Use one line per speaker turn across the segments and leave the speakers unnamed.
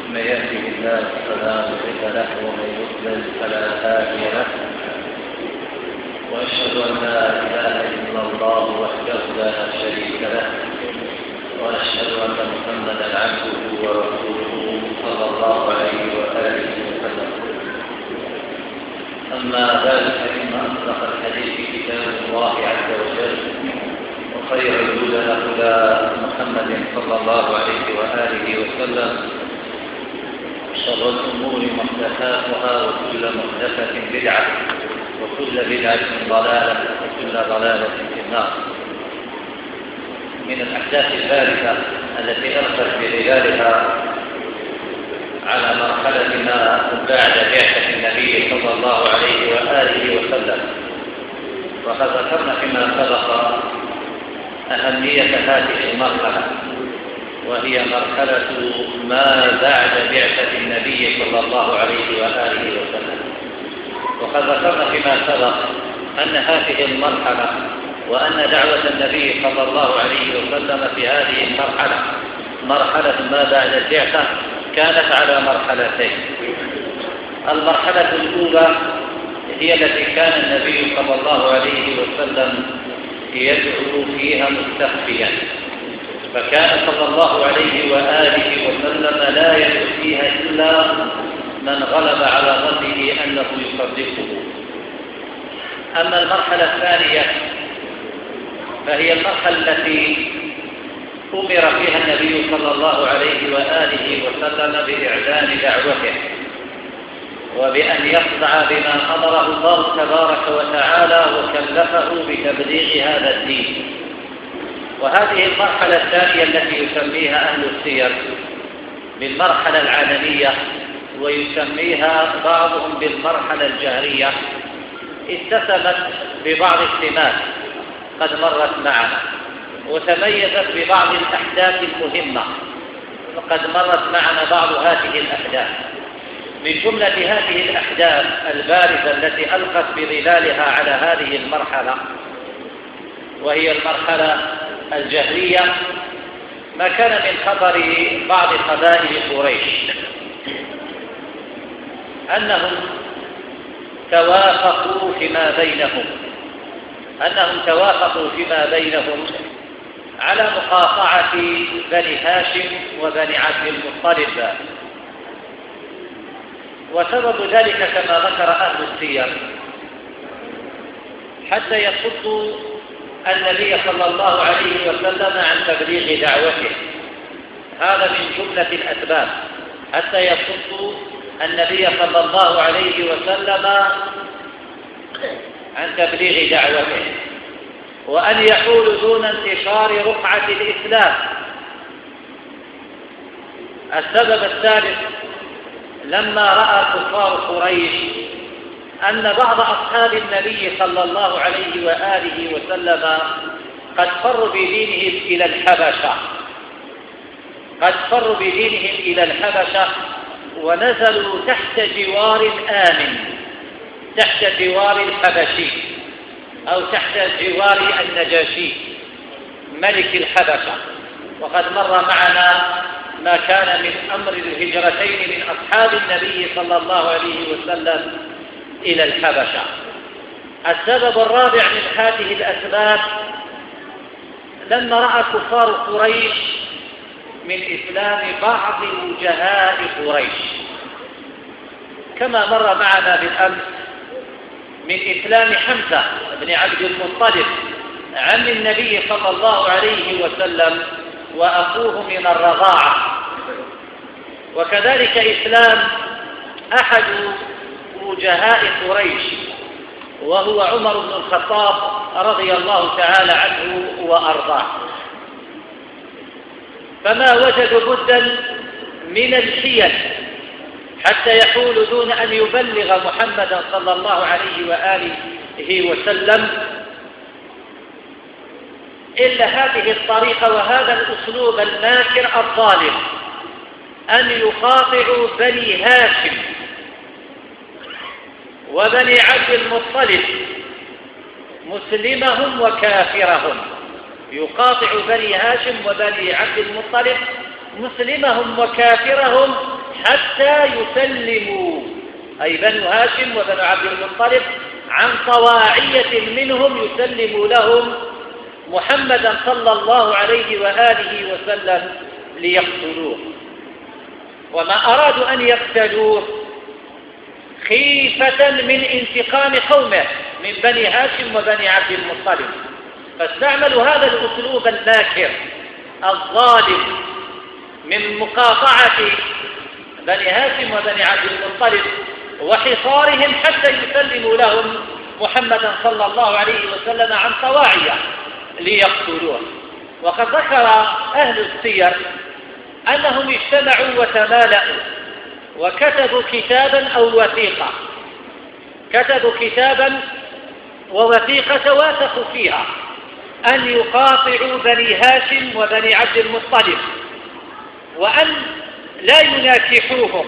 من يهده الله فلا مضل له ومن يضلل فلا هادي له، واشهد ان لا اله الا الله وحده لا شريك له، واشهد ان محمدا عبده ورسوله صلى الله عليه واله وسلم. اما بعد فان اصدق الحديث كتاب الله عز وجل، وخير الهدى هدى محمد صلى الله عليه واله وسلم، شر الامور محدثاتها وكل محدثه بدعه وكل بدعه ضلاله وكل ضلاله في النار. من الاحداث البارزه التي القت بظلالها على مرحله ما بعد بعثه النبي صلى الله عليه واله وسلم، وقد ذكرنا فيما سبق أهمية هذه المرحلة، وهي مرحلة ما بعد بعثة النبي صلى الله عليه وآله وسلم. وقد ذكرنا فيما سبق أن هذه المرحلة وأن دعوة النبي صلى الله عليه وسلم في هذه المرحلة مرحلة ما بعد البعثة كانت على مرحلتين. المرحلة الأولى هي التي كان النبي صلى الله عليه وسلم يدعو فيها مستخفيا، فكان صلى الله عليه وآله وسلم لا يدعو فيها إلا من غلب على ظنه أنه يصدقه. أما المرحلة الثانية فهي المرحلة التي أمر فيها النبي صلى الله عليه وآله وسلم بإعلان دعوته، وبأن يصدع بما أمره الله تبارك وتعالى وكلفه بتبليغ هذا الدين. وهذه المرحلة الثانية التي يسميها أهل السير بالمرحلة العالمية، ويسميها بعضهم بالمرحلة الجهرية، اتسمت ببعض السمات قد مرت معنا، وتميزت ببعض الأحداث المهمة قد مرت معنا بعض هذه الأحداث. من جملة هذه الأحداث البارزة التي ألقت بظلالها على هذه المرحلة وهي المرحلة الجهرية ما كان من خبر بعض قبائل قريش أنهم توافقوا فيما بينهم على مقاطعة بني هاشم وبني عبد المطلب. وسبب ذلك كما ذكر أهل السير حتى يصدوا النبي صلى الله عليه وسلم عن تبليغ دعوته. هذا من جملة الأسباب، حتى يصدوا النبي صلى الله عليه وسلم عن تبليغ دعوته، وأن يحولوا دون انتشار رقعة الإسلام. السبب الثالث لما رأى كفار قريش أن بعض أصحاب النبي صلى الله عليه وآله وسلم قد فروا بدينهم إلى الحبشة ونزلوا تحت جوار آمن، تحت جوار الحبشي أو تحت جوار النجاشي ملك الحبشة. وقد مر معنا ما كان من أمر الهجرتين من أصحاب النبي صلى الله عليه وسلم إلى الحبشة. السبب الرابع من هذه الأسباب لما رأى كفار قريش من إسلام بعض وجهاء قريش، كما مر معنا بالأمس من إسلام حمزة بن عبد المطلب عم النبي صلى الله عليه وسلم وأخوه من الرضاعة، وكذلك إسلام أحد وجهاء قريش وهو عمر بن الخطاب رضي الله تعالى عنه وأرضاه. فما وجدوا بدا من الحيل حتى يحول دون أن يبلغ محمدا صلى الله عليه وآله وسلم إلا هذه الطريقة وهذا الأسلوب الماكر الظالم، أن يقاطعوا بني هاشم وبني عبد المطلب مسلمهم وكافرهم. يقاطع بني هاشم وبني عبد المطلب مسلمهم وكافرهم حتى يسلموا، أي بنو هاشم وبنو عبد المطلب، عن طواعية منهم يسلموا لهم محمدا صلى الله عليه وآله وسلم ليقتلوه. وما أرادوا أن يقتلوه خيفة من انتقام قومه من بني هاشم وبني عبد المطلب، فاستعملوا هذا الأسلوب الناكر الظالم من مقاطعة بني هاشم وبني عبد المطلب وحصارهم حتى يسلموا لهم محمدا صلى الله عليه وسلم عن طواعية ليقتلوه. وقد ذكر أهل السير أنهم اجتمعوا وتمالأوا وكتبوا كتابا أو وثيقة، كتبوا كتابا ووثيقة واثقوا فيها أن يقاطعوا بني هاشم وبني عبد المطلب، وأن لا يناكحوهم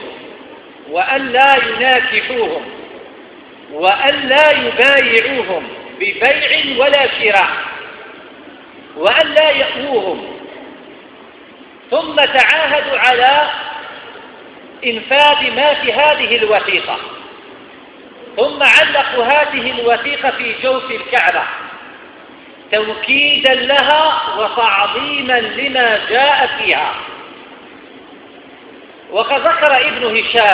وأن لا يبايعوهم ببيع ولا شراء، وأن لا يأووهم. ثم تعاهدوا على إنفاذ ما في هذه الوثيقة، ثم علقوا هذه الوثيقة في جوف الكعبة توكيدا لها وتعظيما لما جاء فيها. وقد ذكر ابن هشام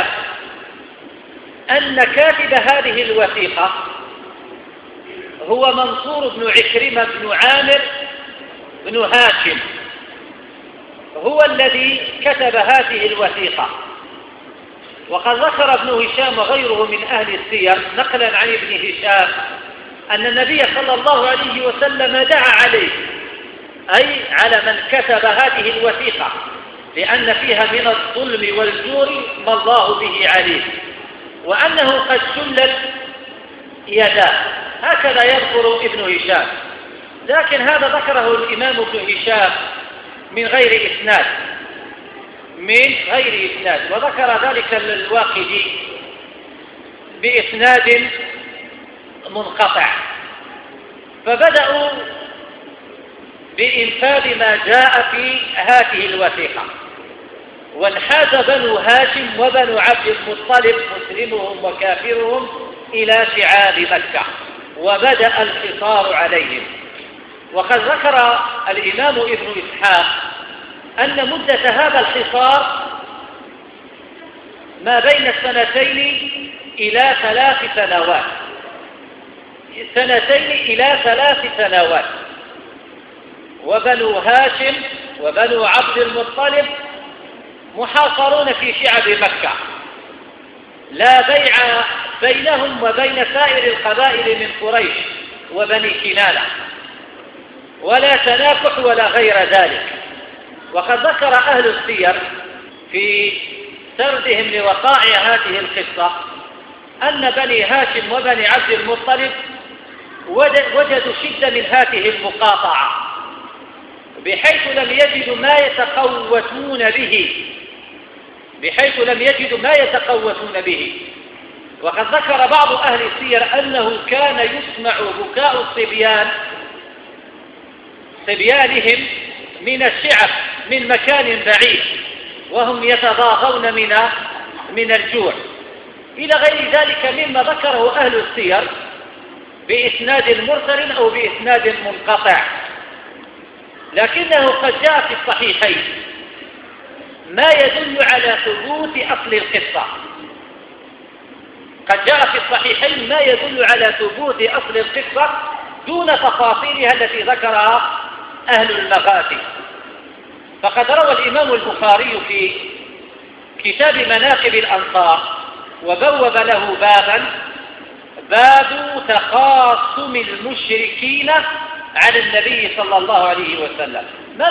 أن كاتب هذه الوثيقة هو منصور بن عكرمة بن عامر بن هاشم، هو الذي كتب هذه الوثيقة. وقد ذكر ابن هشام وغيره من أهل السير نقلا عن ابن هشام أن النبي صلى الله عليه وسلم دعا عليه، أي على من كتب هذه الوثيقة، لأن فيها من الظلم والجور ما الله به عليه، وأنه قد شلت يداه. هكذا يذكر ابن هشام، لكن هذا ذكره الإمام ابن هشام من غير إسناد، وذكر ذلك الواقدي بإسناد منقطع. فبدأوا بإنفاذ ما جاء في هذه الوثيقة، وانحاز بنو هاشم وبنو عبد المطلب مسلمهم وكافرهم إلى شعاب مكة، وبدأ الحصار عليهم. وقد ذكر الإمام ابن إسحاق أن مدة هذا الحصار ما بين 2 إلى 3 سنوات، 2 إلى 3 سنوات. وبنو هاشم وبنو عبد المطلب محاصرون في شعب مكة، لا بيع بينهم وبين سائر القبائل من قريش وبني كنانة، ولا تناكح ولا غير ذلك. وقد ذكر أهل السير في سردهم لوقائع هذه القصة أن بني هاشم وبني عبد المطلب وجدوا شدة من هذه المقاطعة، بحيث لم يجدوا ما يتقوتون به. وقد ذكر بعض أهل السير أنه كان يسمع بكاء صبيانهم من الشعب من مكان بعيد، وهم يتضاغون من الجوع، إلى غير ذلك مما ذكره أهل السير بإسناد مرسل أو بإسناد منقطع. لكنه قد جاء في الصحيحين ما يدل على ثبوت أصل القصة، دون تفاصيلها التي ذكرها أهل المغازي. فقد روى الإمام البخاري في كتاب مناقب الأنصار وبوب له باب تخاصم المشركين على النبي صلى الله عليه وسلم. ما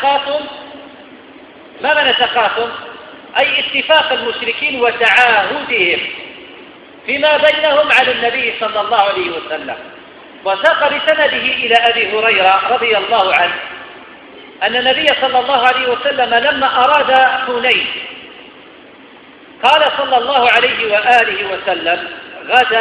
معنى تخاصم؟ أي اتفاق المشركين وتعاهدهم فيما بينهم على النبي صلى الله عليه وسلم. وساق بسنده إلى أبي هريرة رضي الله عنه أن النبي صلى الله عليه وسلم لما أراد حنين قال صلى الله عليه وآله وسلم: غدا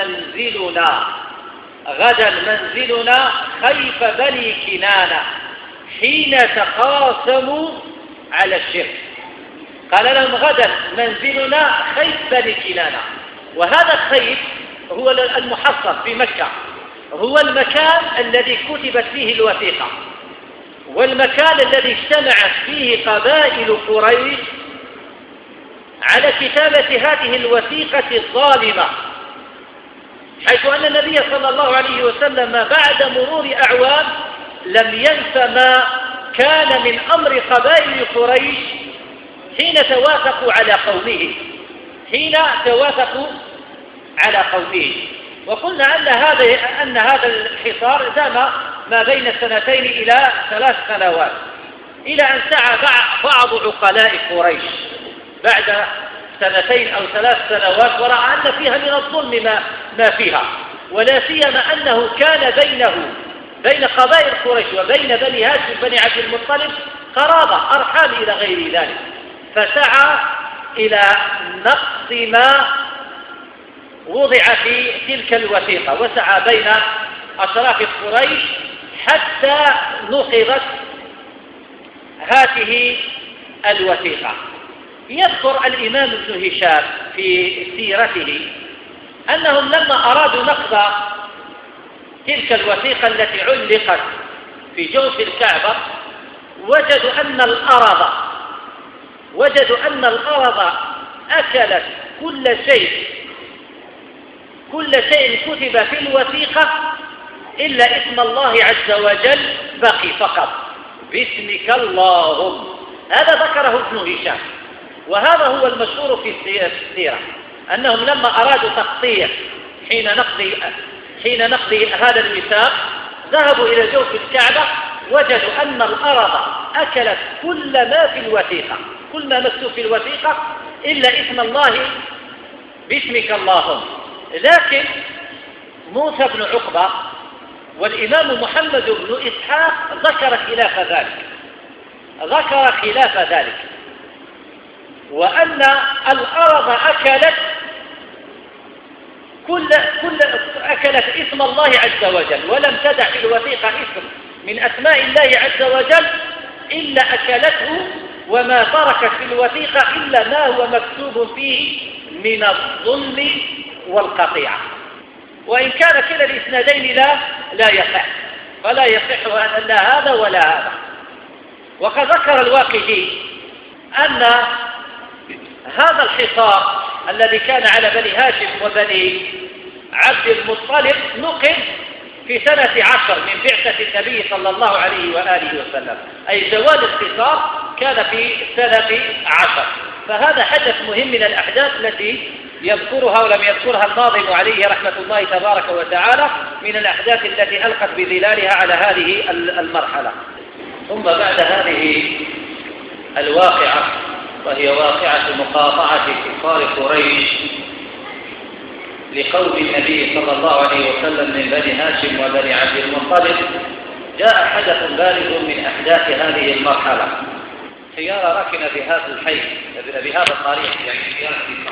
منزلنا خيف بني كنانة حين تقاسموا على الشرك. قال لهم غدا منزلنا خيف بني كنانة. وهذا الخيف هو المحصن في مكة، هو المكان الذي كتبت فيه الوثيقة، والمكان الذي اجتمعت فيه قبائل قريش على كتابة هذه الوثيقة الظالمة، حيث أن النبي صلى الله عليه وسلم بعد مرور أعوام لم ينس ما كان من أمر قبائل قريش حين توافقوا على قومه. وقلنا أن هذا الحصار دام ما بين 2 إلى 3 سنوات، إلى أن سعى بعض عقلاء قريش بعد 2 أو 3 سنوات ورأى أن فيها من الظلم ما فيها، ولا سيما أنه كان بين قبائل قريش وبين بني هاشم بني عبد المطلب قرابة أرحام إلى غير ذلك، فسعى إلى نقض ما وضع في تلك الوثيقة، وسعى بين أشراف قريش حتى نقضت هذه الوثيقة. يذكر الإمام ابن هشام في سيرته أنهم لما أرادوا نقض تلك الوثيقة التي علقت في جوف الكعبة وجدوا أن الأرض أكلت كل شيء كتب في الوثيقة إلا اسم الله عز وجل بقي فقط، باسمك اللهم. هذا ذكره ابن هشام، وهذا هو المشهور في السيرة، أنهم لما أرادوا تقطيع حين نقض هذا الميثاق ذهبوا إلى جوف الكعبة وجدوا أن الأرض أكلت كل ما في الوثيقة، كل ما مكتوب في الوثيقة إلا اسم الله باسمك اللهم. لكن موسى بن عقبة والإمام محمد بن إسحاق ذكر خلاف ذلك، وأن الأرض أكلت اسم الله عز وجل، ولم تدع في الوثيقة اسم من أسماء الله عز وجل إلا أكلته، وما تركت في الوثيقة إلا ما هو مكتوب فيه من الظلم والقطيعة. وإن كان كلا الإسنادين لا يصح، فلا يصح أن لا هذا ولا هذا. وقد ذكر الواقدي أن هذا الحصار الذي كان على بني هاشم وبني عبد المطلب نقل في 10 من بعثة النبي صلى الله عليه وآله وسلم، أي زوال الحصار كان في 10. فهذا حدث مهم من الأحداث التي يذكرها ولم يذكرها الناظم عليه رحمة الله تبارك وتعالى، من الأحداث التي ألقت بظلالها على هذه المرحلة. ثم بعد هذه الواقعة، وهي واقعة مقاطعة كفار قريش لقوم النبي صلى الله عليه وسلم من بني هاشم وبني عبد المطلب، جاء حدث بارز من أحداث هذه المرحلة. سيارة ركن بهذا الحي بهذا الطريق، يعني سيارة.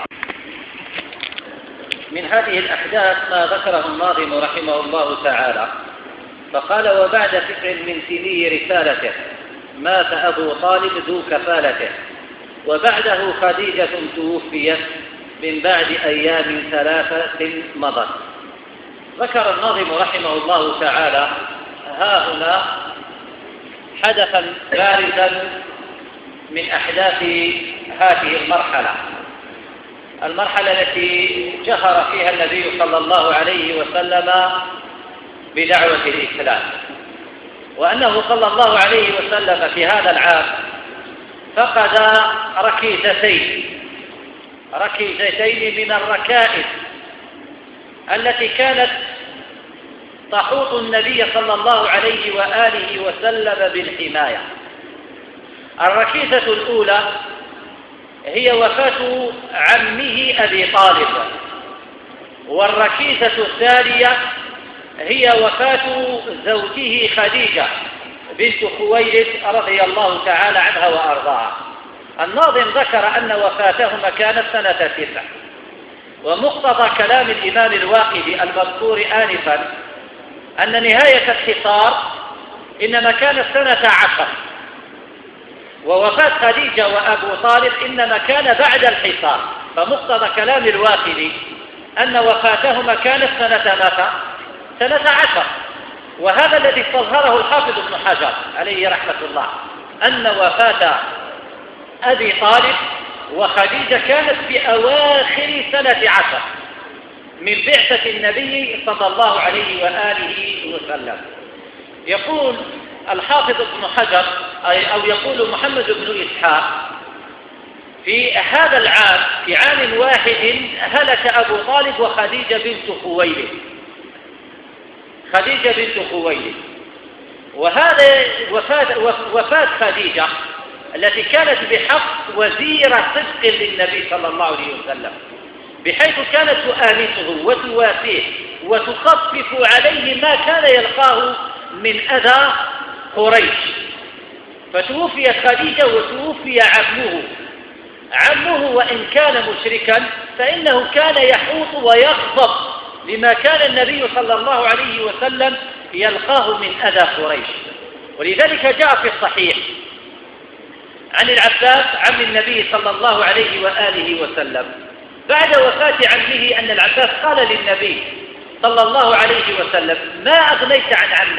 من هذه الأحداث ما ذكره الناظم رحمه الله تعالى، فقال: وبعد 9 من سني رسالته مات أبو طالب ذو كفالته، وبعده خديجة توفيت من بعد أيام 3 مضت. ذكر الناظم رحمه الله تعالى ها هنا حدثا بارزا من أحداث هذه المرحلة التي جهر فيها النبي صلى الله عليه وسلم بدعوة الإسلام، وأنه صلى الله عليه وسلم في هذا العام فقد ركيزتين من الركائز التي كانت تحوط النبي صلى الله عليه وآله وسلم بالحماية. الركيزة الأولى هي وفاة عمه أبي طالب، والركيزة الثانية هي وفاة زوجه خديجة بنت خويلد رضي الله تعالى عنها وأرضاها. الناظم ذكر أن وفاتهما كانت سنة 9، ومقتضى كلام الإمام الواقدي المذكور آنفا أن نهاية الحصار إنما كانت سنة 10، ووفاة خديجة وأبو طالب إنما كان بعد الحصار، فمقتضى كلام الواقدي أن وفاتهما كانت سنة ماذا؟ سنة 10. وهذا الذي استظهره الحافظ ابن حجر عليه رحمة الله، أن وفاة أبي طالب وخديجة كانت في أواخر سنة 10 من بعثة النبي صلى الله عليه وآله وسلم. يقول الحافظ ابن حجر أو يقول محمد بن إسحاق في هذا العام في عام واحد هلك أبو طالب وخديجة بنت خويلد. خديجة بنت خويلد، وهذا وفاة خديجة التي كانت بحق وزيرة صدق للنبي صلى الله عليه وسلم، بحيث كانت تؤانسه وتواسيه وتخفف عليه ما كان يلقاه من أذى قريش. فتوفيت خديجة وتوفي عمه وإن كان مشركا فإنه كان يحوط ويغضب لما كان النبي صلى الله عليه وسلم يلقاه من أذى قريش. ولذلك جاء في الصحيح عن العباس عم النبي صلى الله عليه وآله وسلم بعد وفاة عمه أن العباس قال للنبي صلى الله عليه وسلم: ما أغنيت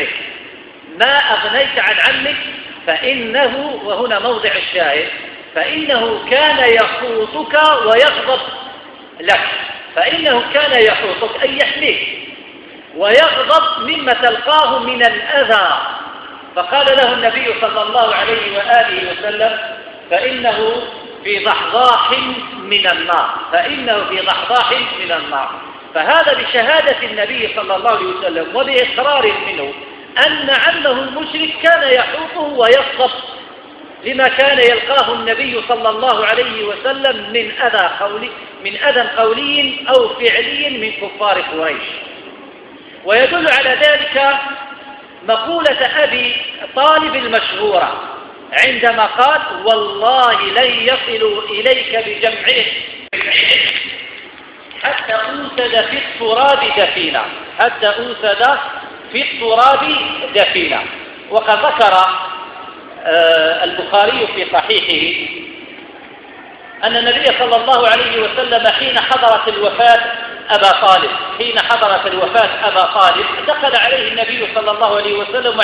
عن عمك فإنه، وهنا موضع الشاهد، فإنه كان يحوطك ويغضب لك، فإنه كان يحوطك أي يحميك ويغضب مما تلقاه من الأذى. فقال له النبي صلى الله عليه وآله وسلم: فإنه في ضحضاح من النار. فهذا بشهادة النبي صلى الله عليه وسلم وبإقرار منه أن عمه المشرك كان يحوطه ويغضب لما كان يلقاه النبي صلى الله عليه وسلم من أذى قولي أو فعلي من كفار قريش. ويدل على ذلك مقولة أبي طالب المشهورة عندما قال: والله لن يصلوا إليك بجمعهم حتى أوسد في التراب دفينا. وقد ذكر البخاري في صحيحه أن النبي صلى الله عليه وسلم حين حضرت الوفاة أبا طالب دخل عليه النبي صلى الله عليه وسلم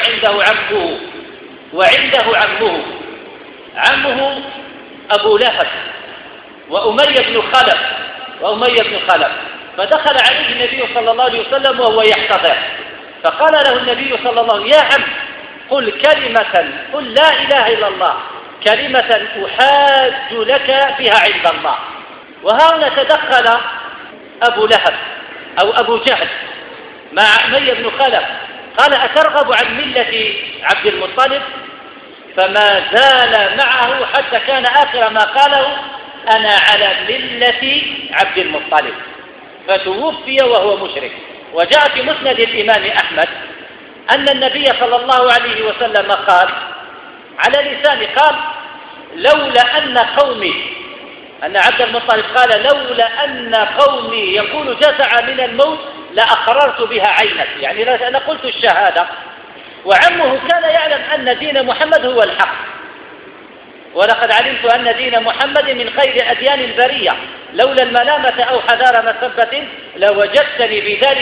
وعنده عمه أبو لهب وأمية بن خلف. فدخل عليه النبي صلى الله عليه وسلم وهو يحتضر، فقال له النبي صلى الله عليه وسلم: يا عم، قل لا إله إلا الله، كلمة أحاج لك بها عند الله. وهنا تدخل أبو لهب أو أبو جهل مع أمية بن خلف، قال: أترغب عن ملة عبد المطلب؟ فما زال معه حتى كان آخر ما قاله: أنا على ملة عبد المطلب. فتوفي وهو مشرك. وجاء في مسند الإمام أحمد أن النبي صلى الله عليه وسلم قال على لسانه، قال: لولا أن قومي، أن عبد المطلب قال: لولا أن قومي يقول جزع من الموت لأقررت بها عينتي، يعني أنا قلت الشهادة. وعمه كان يعلم أن دين محمد هو الحق، ولقد علمت أن دين محمد من خير أديان البرية، لولا الملامة أو حذار مسبة لوجدتني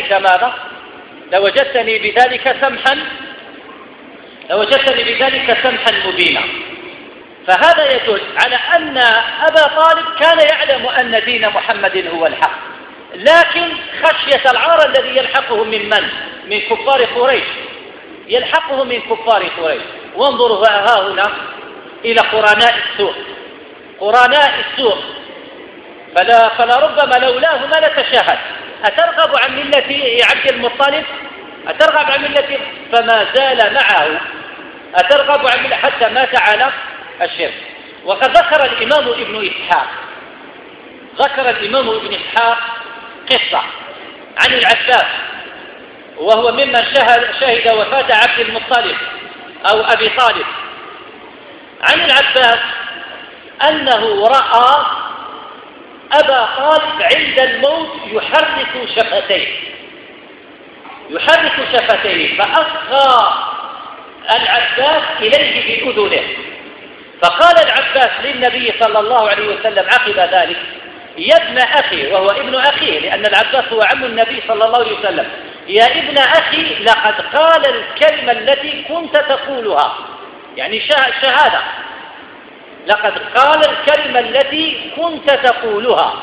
بذلك سمحا مبينا. فهذا يدل على أن أبا طالب كان يعلم أن دين محمد هو الحق، لكن خشية العار الذي يلحقه من كفار قريش، وانظروا ها هنا إلى قرناء السوء فلربما لولاه ما لتشاهد. أترغب عن ملة عبد المطلب؟ فما زال معه، أترغب عن ملة حتى مات على الشرك. وقد ذكر الإمام ابن إسحاق قصة عن العباس، وهو ممن شهد وفاة عبد المطلب أو أبي طالب، عن العباس أنه رأى أبا طالب عند الموت يحرك شفتيه، فأصغى العباس إليه بأذنه، فقال العباس للنبي صلى الله عليه وسلم عقب ذلك: يا ابن أخي، وهو ابن أخيه لأن العباس هو عم النبي صلى الله عليه وسلم، يا ابن أخي لقد قال الكلمة التي كنت تقولها، يعني شهادة، لقد قال الكلمة التي كنت تقولها.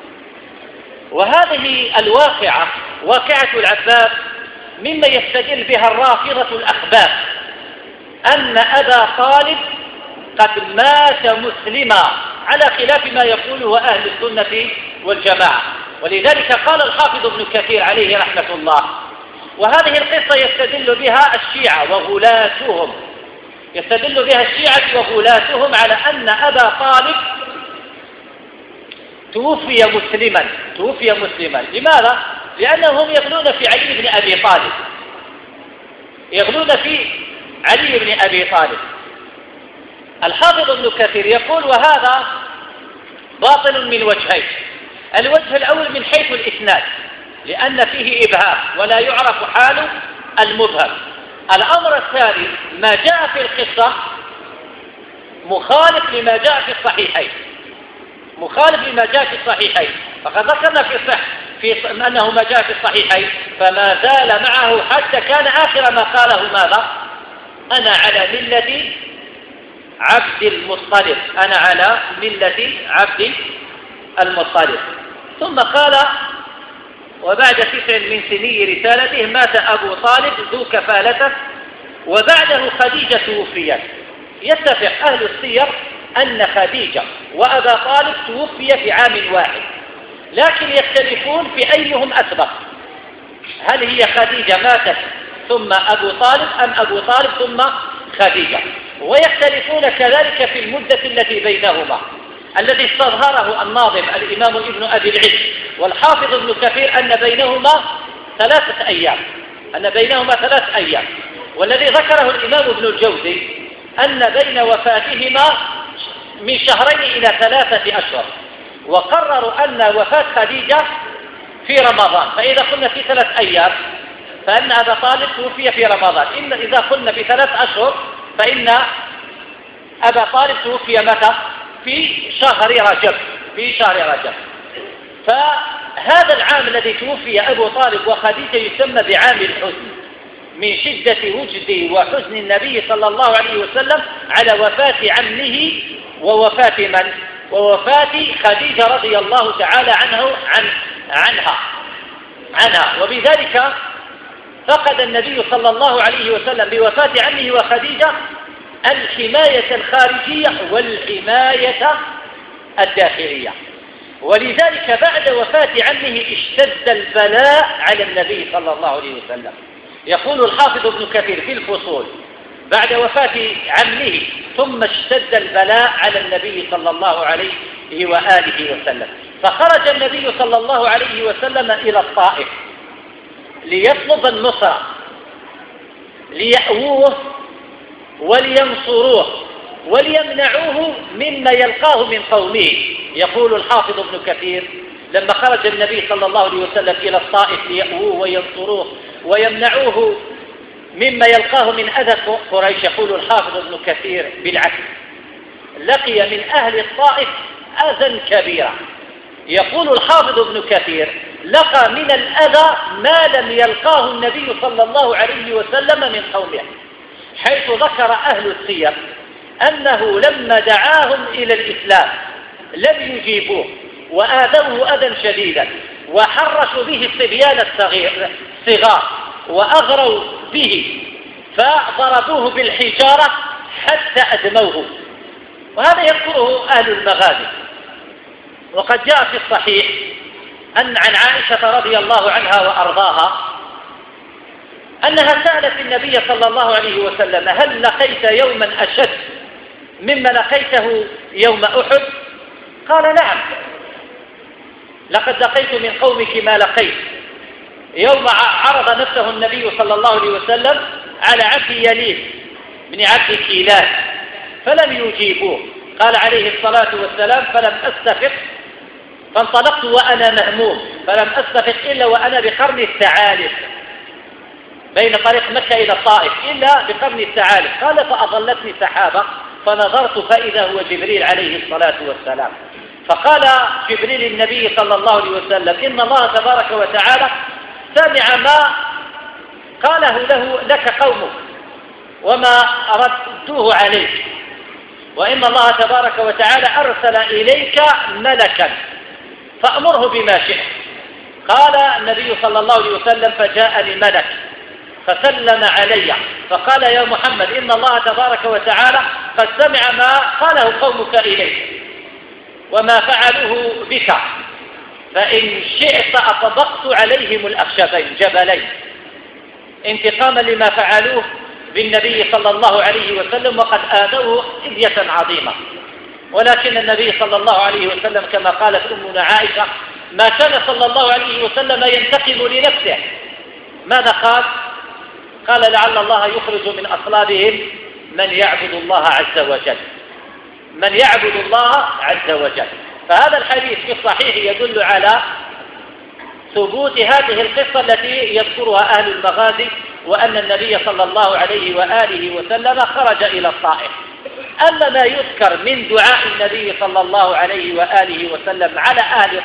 وهذه الواقعة واقعة العباس مما يستدل بها الرافضة الأخبار أن أبا طالب قد مات مسلما، على خلاف ما يقوله أهل السنة والجماعة. ولذلك قال الحافظ ابن كثير عليه رحمة الله: وهذه القصة يستدل بها الشيعة وغلاتهم، يستدل بها الشيعة وغلاتهم على أن أبا طالب توفي مسلما. لماذا؟ لأنهم يغلون في علي بن أبي طالب، يغلون في علي بن أبي طالب. الحافظ ابن كثير يقول: وهذا باطل من وجهين. الوجه الأول من حيث الإسناد، لأن فيه إبهام ولا يعرف حال المبهم. الأمر الثاني: ما جاء في القصة مخالف لما جاء في الصحيحين، فقد ذكرنا في أنه ما جاء في الصحيحين، فما زال معه حتى كان آخر ما قاله ماذا؟ أنا على ملة عبد المطلب، أنا على ملة عبد المطلب. ثم قال: وبعد 9 من سني رسالته مات أبو طالب ذو كفالته، وبعده خديجة توفيت. يتفق أهل السير أن خديجة وأبا طالب توفي في عام واحد، لكن يختلفون في أيهم أسبق، هل هي خديجة ماتت ثم أبو طالب أم أبو طالب ثم خديجة. ويختلفون كذلك في المدة التي بينهما، الذي استظهره الناظم الإمام ابن أبي العز والحافظ ابن كثير أن بينهما 3 أيام، والذي ذكره الإمام ابن الجوزي أن بين وفاتهما من 2 إلى 3 أشهر، وقرروا أن وفاة خديجة في رمضان. فإذا قلنا في 3 أيام فإن أبا طالب توفي في رمضان، إذا قلنا في 3 أشهر فإن أبا طالب توفي متى؟ في شهر رجب. فهذا العام الذي توفي أبو طالب وخديجة يسمى بعام الحزن، من شدة وجد وحزن النبي صلى الله عليه وسلم على وفاة عمه ووفاة من؟ ووفاة خديجة رضي الله تعالى عنها. وبذلك فقد النبي صلى الله عليه وسلم بوفاة عمه وخديجة الحماية الخارجية والحماية الداخلية. ولذلك بعد وفاة عمه اشتد البلاء على النبي صلى الله عليه وسلم. يقول الحافظ ابن كثير في الفصول: بعد وفاة عمه ثم اشتد البلاء على النبي صلى الله عليه وآله وسلم، فخرج النبي صلى الله عليه وسلم إلى الطائف ليطلب النصرة، ليأووه ولينصروه وليمنعوه مما يلقاه من قومه. يقول الحافظ ابن كثير: لما خرج النبي صلى الله عليه وسلم إلى الطائف ليأووه وينصروه ويمنعوه مما يلقاه من أذى قريش، يقول الحافظ ابن كثير: بالعكس، لقي من أهل الطائف أذى كبيرا. يقول الحافظ ابن كثير: لقى من الأذى ما لم يلقاه النبي صلى الله عليه وسلم من قومه، حيث ذكر أهل السير أنه لما دعاهم إلى الإسلام لم يجيبوه، وآذوه أذى شديدا، وحرشوا به الصبيان الصغار، وأغروا به، فضربوه بالحجارة حتى أدموه. وهذا يذكره أهل المغازي. وقد جاء في الصحيح عن عائشة رضي الله عنها وأرضاها أنها سألت النبي صلى الله عليه وسلم: هل لقيت يوما أشد مما لقيته يوم أحد؟ قال: نعم، لقد لقيت من قومك ما لقيت. يوم عرض نفسه النبي صلى الله عليه وسلم على عبد يليد بن عبد كيلان فلم يجيبوه، قال عليه الصلاة والسلام: فلم أستفق، فانطلقت وأنا مهموم، فلم أستفق إلا وأنا بقرن الثعالب، بين طريق مكة إلى الطائف إلا بقرن الثعالب. قال: فأظلتني سحابة فنظرت فإذا هو جبريل عليه الصلاة والسلام. فقال جبريل النبي صلى الله عليه وسلم: إن الله تبارك وتعالى سمع ما قاله لك قومك وما ردوه عليك، وإن الله تبارك وتعالى أرسل إليك ملكا فأمره بما شئت. قال النبي صلى الله عليه وسلم: فجاءني ملك فسلم علي فقال: يا محمد، إن الله تبارك وتعالى قد سمع ما قاله قومك إليك وما فعلوه بك، فإن شئت أطبقت عليهم الأخشبين جبلين انتقاما لما فعلوه بالنبي صلى الله عليه وسلم، وقد آذوه إذية عظيمة. ولكن النبي صلى الله عليه وسلم كما قالت أمنا عائشة: ما كان صلى الله عليه وسلم ينتقم لنفسه. ماذا قال؟ قال: لعل الله يخرج من أصلابهم من يعبد الله عز وجل، من يعبد الله عز وجل. فهذا الحديث في الصحيح يدل على ثبوت هذه القصة التي يذكرها أهل المغازي، وأن النبي صلى الله عليه وآله وسلم خرج إلى الطائف. أما ما يذكر من دعاء النبي صلى الله عليه وآله وسلم على أهل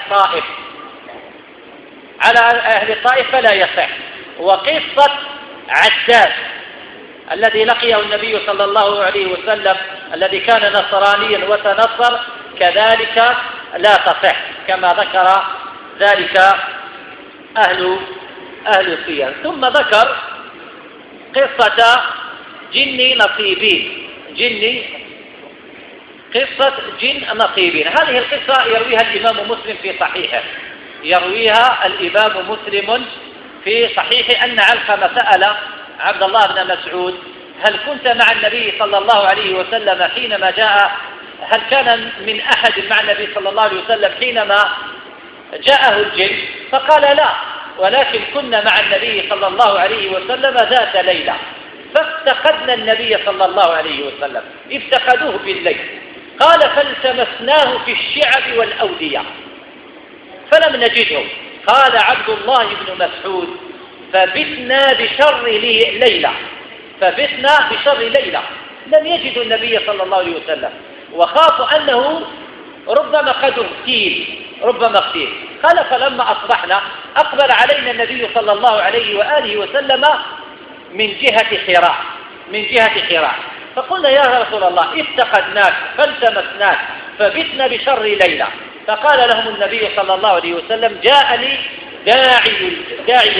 الطائف فلا يصح. وقصة عداد الذي لقيه النبي صلى الله عليه وسلم الذي كان نصرانيا وتنصر كذلك لا تصح، كما ذكر ذلك أهل السير. ثم ذكر قصة جن نصيبين، قصة جن نصيبين. هذه القصة يرويها الإمام مسلم في صحيحه، في صحيح أن علقمة سأل عبد الله بن مسعود: هل كنت مع النبي صلى الله عليه وسلم حينما جاء؟ هل كان من أحد مع النبي صلى الله عليه وسلم حينما جاءه الجن؟ فقال: لا، ولكن كنا مع النبي صلى الله عليه وسلم ذات ليلة فافتقدنا النبي صلى الله عليه وسلم، افتقدوه بالليل. قال: فالتمسناه في الشعب والأودية فلم نجده. قال عبد الله بن مسعود: فبتنا بشر ليلة لم يجدوا النبي صلى الله عليه وسلم، وخافوا أنه ربما قد اغتيل. قال: فلما أصبحنا أقبل علينا النبي صلى الله عليه وآله وسلم من جهة حراء، فقلنا: يا رسول الله، افتقدناك فالتمسناك فبتنا بشر ليلة. فقال لهم النبي صلى الله عليه وسلم: جاءني داعي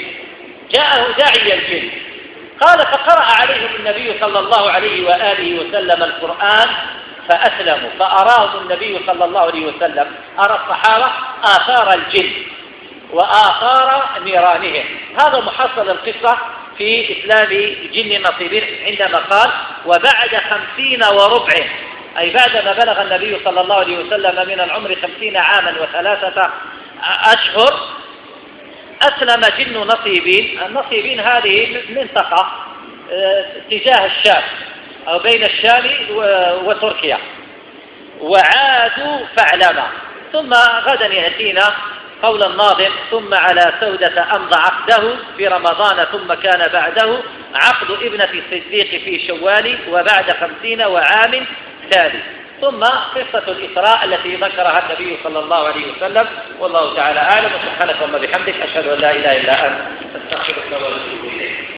الجن. قال: فقرأ عليهم النبي صلى الله عليه وآله وسلم القرآن فأسلموا، فأراهم النبي صلى الله عليه وسلم، أرى الصحابة آثار الجن وآثار نيرانهم. هذا محصل القصة في إسلام جن نصيبين عندما قال: وبعد 50 وربع، أي بعدما بلغ النبي صلى الله عليه وسلم من العمر 50 عاما و3 أشهر أسلم جن نصيبين. النصيبين هذه منطقة تجاه الشام أو بين الشام وتركيا، وعادوا فاعلما. ثم غدا يأتينا قول الناظم: ثم على سودة أمضى عقده في رمضان، ثم كان بعده عقد ابنة الصديق في شوال، وبعد 50 وعام تالي. ثم قصة الإسراء التي ذكرها النبي صلى الله عليه وسلم. والله تعالى أعلم. سبحانك اللهم وبحمدك، أشهد أن لا إله إلا أنت، أستغفرك وأتوب إليك.